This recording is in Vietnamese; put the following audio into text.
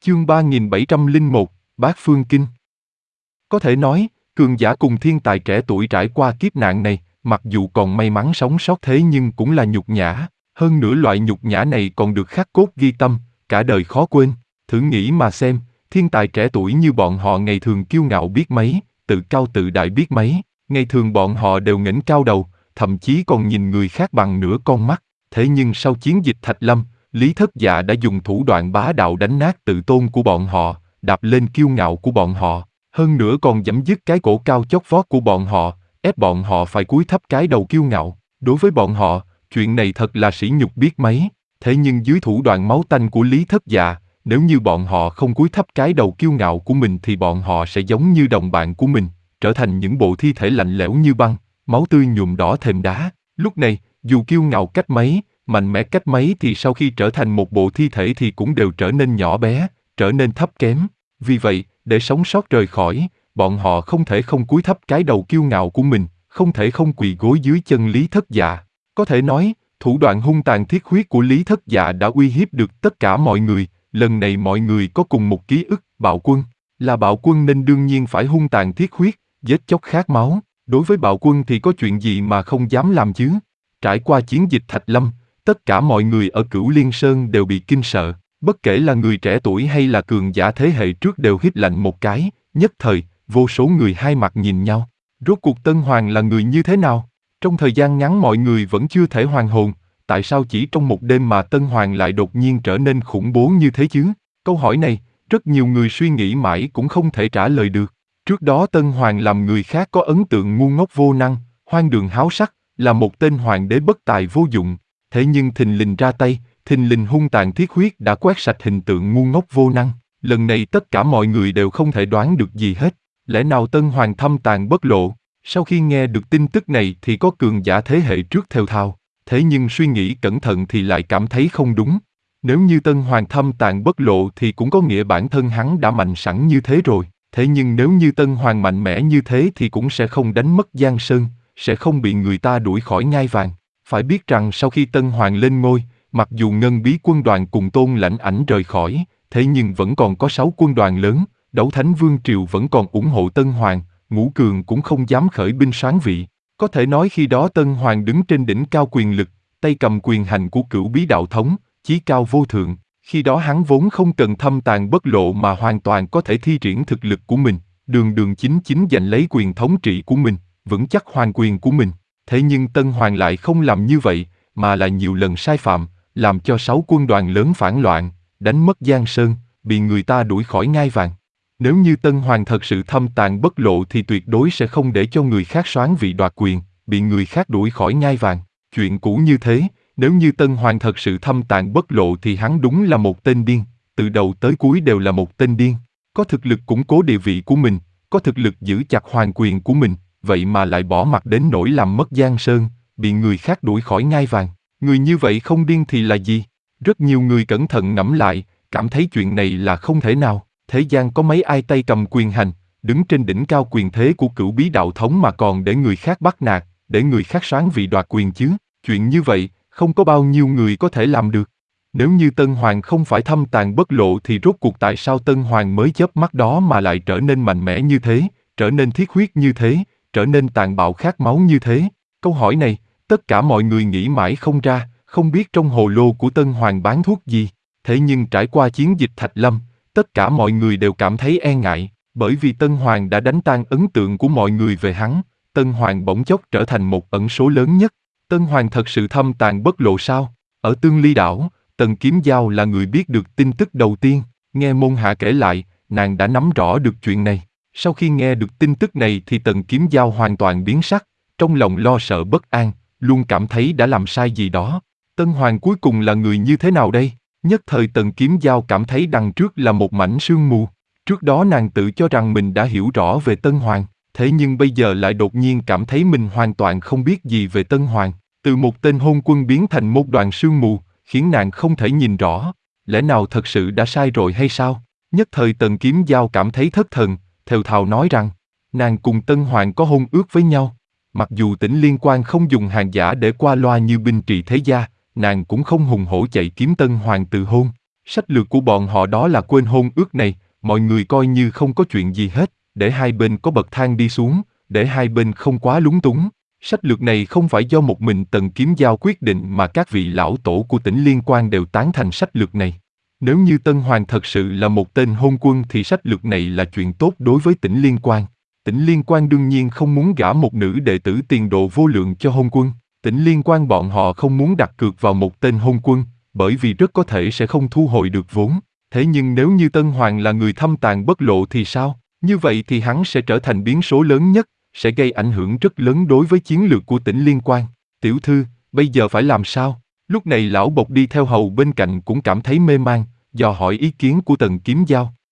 Chương 3701, Bát Phương Kinh. Có thể nói, cường giả cùng thiên tài trẻ tuổi trải qua kiếp nạn này, mặc dù còn may mắn sống sót thế nhưng cũng là nhục nhã. Hơn nữa loại nhục nhã này còn được khắc cốt ghi tâm, cả đời khó quên. Thử nghĩ mà xem, thiên tài trẻ tuổi như bọn họ ngày thường kiêu ngạo biết mấy, tự cao tự đại biết mấy, ngày thường bọn họ đều ngẩng cao đầu, thậm chí còn nhìn người khác bằng nửa con mắt. Thế nhưng sau chiến dịch Thạch Lâm, Lý Thất Dạ đã dùng thủ đoạn bá đạo đánh nát tự tôn của bọn họ, đạp lên kiêu ngạo của bọn họ, hơn nữa còn giẫm dứt cái cổ cao chót vót của bọn họ, ép bọn họ phải cúi thấp cái đầu kiêu ngạo. Đối với bọn họ, chuyện này thật là sỉ nhục biết mấy. Thế nhưng dưới thủ đoạn máu tanh của Lý Thất Dạ, nếu như bọn họ không cúi thấp cái đầu kiêu ngạo của mình thì bọn họ sẽ giống như đồng bạn của mình, trở thành những bộ thi thể lạnh lẽo như băng, máu tươi nhuộm đỏ thềm đá. Lúc này, dù kiêu ngạo cách mấy, mạnh mẽ cách mấy thì sau khi trở thành một bộ thi thể thì cũng đều trở nên nhỏ bé, trở nên thấp kém. Vì vậy, để sống sót rời khỏi, bọn họ không thể không cúi thấp cái đầu kiêu ngạo của mình, không thể không quỳ gối dưới chân Lý Thất Dạ. Có thể nói, thủ đoạn hung tàn thiết huyết của Lý Thất Dạ đã uy hiếp được tất cả mọi người. Lần này mọi người có cùng một ký ức, bạo quân. Là bạo quân nên đương nhiên phải hung tàn thiết huyết, giết chóc khát máu. Đối với bạo quân thì có chuyện gì mà không dám làm chứ? Trải qua chiến dịch Thạch Lâm, tất cả mọi người ở Cửu Liên Sơn đều bị kinh sợ. Bất kể là người trẻ tuổi hay là cường giả thế hệ trước đều hít lạnh một cái. Nhất thời, vô số người hai mặt nhìn nhau. Rốt cuộc Tân Hoàng là người như thế nào? Trong thời gian ngắn mọi người vẫn chưa thể hoàn hồn. Tại sao chỉ trong một đêm mà Tân Hoàng lại đột nhiên trở nên khủng bố như thế chứ? Câu hỏi này, rất nhiều người suy nghĩ mãi cũng không thể trả lời được. Trước đó Tân Hoàng làm người khác có ấn tượng ngu ngốc vô năng, hoang đường háo sắc, là một tên hoàng đế bất tài vô dụng. Thế nhưng thình lình ra tay, thình lình hung tàn thiết huyết đã quét sạch hình tượng ngu ngốc vô năng. Lần này tất cả mọi người đều không thể đoán được gì hết. Lẽ nào Tân Hoàng thâm tàn bất lộ? Sau khi nghe được tin tức này thì có cường giả thế hệ trước thều thào. Thế nhưng suy nghĩ cẩn thận thì lại cảm thấy không đúng. Nếu như Tân Hoàng thâm tàn bất lộ thì cũng có nghĩa bản thân hắn đã mạnh sẵn như thế rồi. Thế nhưng nếu như Tân Hoàng mạnh mẽ như thế thì cũng sẽ không đánh mất Giang Sơn, sẽ không bị người ta đuổi khỏi ngai vàng. Phải biết rằng sau khi Tân Hoàng lên ngôi, mặc dù Ngân Bí quân đoàn cùng Tôn Lãnh Ảnh rời khỏi, thế nhưng vẫn còn có 6 quân đoàn lớn, Đấu Thánh Vương Triều vẫn còn ủng hộ Tân Hoàng, Ngũ Cường cũng không dám khởi binh soán vị. Có thể nói khi đó Tân Hoàng đứng trên đỉnh cao quyền lực, tay cầm quyền hành của Cửu Bí Đạo Thống, chí cao vô thượng. Khi đó hắn vốn không cần thâm tàn bất lộ mà hoàn toàn có thể thi triển thực lực của mình, đường đường chính chính giành lấy quyền thống trị của mình, vững chắc hoàng quyền của mình. Thế nhưng Tân Hoàng lại không làm như vậy, mà là nhiều lần sai phạm, làm cho 6 quân đoàn lớn phản loạn, đánh mất Giang Sơn, bị người ta đuổi khỏi ngai vàng. Nếu như Tân Hoàng thật sự thâm tàn bất lộ thì tuyệt đối sẽ không để cho người khác soán vị đoạt quyền, bị người khác đuổi khỏi ngai vàng. Chuyện cũ như thế, nếu như Tân Hoàng thật sự thâm tàn bất lộ thì hắn đúng là một tên điên, từ đầu tới cuối đều là một tên điên. Có thực lực củng cố địa vị của mình, có thực lực giữ chặt hoàng quyền của mình, vậy mà lại bỏ mặt đến nỗi làm mất Giang Sơn, bị người khác đuổi khỏi ngai vàng. Người như vậy không điên thì là gì? Rất nhiều người cẩn thận ngẫm lại, cảm thấy chuyện này là không thể nào. Thế gian có mấy ai tay cầm quyền hành, đứng trên đỉnh cao quyền thế của Cửu Bí Đạo Thống mà còn để người khác bắt nạt, để người khác soán vị đoạt quyền chứ? Chuyện như vậy, không có bao nhiêu người có thể làm được. Nếu như Tân Hoàng không phải thâm tàn bất lộ thì rốt cuộc tại sao Tân Hoàng mới chớp mắt đó mà lại trở nên mạnh mẽ như thế, trở nên thiết huyết như thế, trở nên tàn bạo khát máu như thế? Câu hỏi này, tất cả mọi người nghĩ mãi không ra, không biết trong hồ lô của Tân Hoàng bán thuốc gì. Thế nhưng trải qua chiến dịch Thạch Lâm, tất cả mọi người đều cảm thấy e ngại, bởi vì Tân Hoàng đã đánh tan ấn tượng của mọi người về hắn. Tân Hoàng bỗng chốc trở thành một ẩn số lớn nhất. Tân Hoàng thật sự thâm tàn bất lộ sao? Ở Tương Ly Đảo, Tần Kiếm Giao là người biết được tin tức đầu tiên. Nghe môn hạ kể lại, nàng đã nắm rõ được chuyện này. Sau khi nghe được tin tức này thì Tần Kiếm Giao hoàn toàn biến sắc, trong lòng lo sợ bất an, luôn cảm thấy đã làm sai gì đó. Tân Hoàng cuối cùng là người như thế nào đây? Nhất thời Tần Kiếm Giao cảm thấy đằng trước là một mảnh sương mù. Trước đó nàng tự cho rằng mình đã hiểu rõ về Tân Hoàng, thế nhưng bây giờ lại đột nhiên cảm thấy mình hoàn toàn không biết gì về Tân Hoàng. Từ một tên hôn quân biến thành một đoàn sương mù, khiến nàng không thể nhìn rõ. Lẽ nào thật sự đã sai rồi hay sao? Nhất thời Tần Kiếm Giao cảm thấy thất thần, thều thào nói rằng, nàng cùng Tân Hoàng có hôn ước với nhau. Mặc dù Tỉnh Liên Quan không dùng hàng giả để qua loa như binh trị thế gia, nàng cũng không hùng hổ chạy kiếm Tân Hoàng từ hôn. Sách lược của bọn họ đó là quên hôn ước này, mọi người coi như không có chuyện gì hết, để hai bên có bậc thang đi xuống, để hai bên không quá lúng túng. Sách lược này không phải do một mình Tần Kiếm Giao quyết định mà các vị lão tổ của tỉnh Liên Quan đều tán thành sách lược này. Nếu như Tân Hoàng thật sự là một tên hôn quân thì sách lược này là chuyện tốt đối với tỉnh Liên Quan. Tỉnh Liên Quan đương nhiên không muốn gả một nữ đệ tử tiền độ vô lượng cho hôn quân. Tỉnh Liên Quan bọn họ không muốn đặt cược vào một tên hôn quân, bởi vì rất có thể sẽ không thu hồi được vốn. Thế nhưng nếu như Tân Hoàng là người thâm tàn bất lộ thì sao? Như vậy thì hắn sẽ trở thành biến số lớn nhất, sẽ gây ảnh hưởng rất lớn đối với chiến lược của tỉnh Liên Quan. Tiểu thư, bây giờ phải làm sao? Lúc này lão bộc đi theo hầu bên cạnh cũng cảm thấy mê man, dò hỏi ý kiến của Tần Kiếm Giao.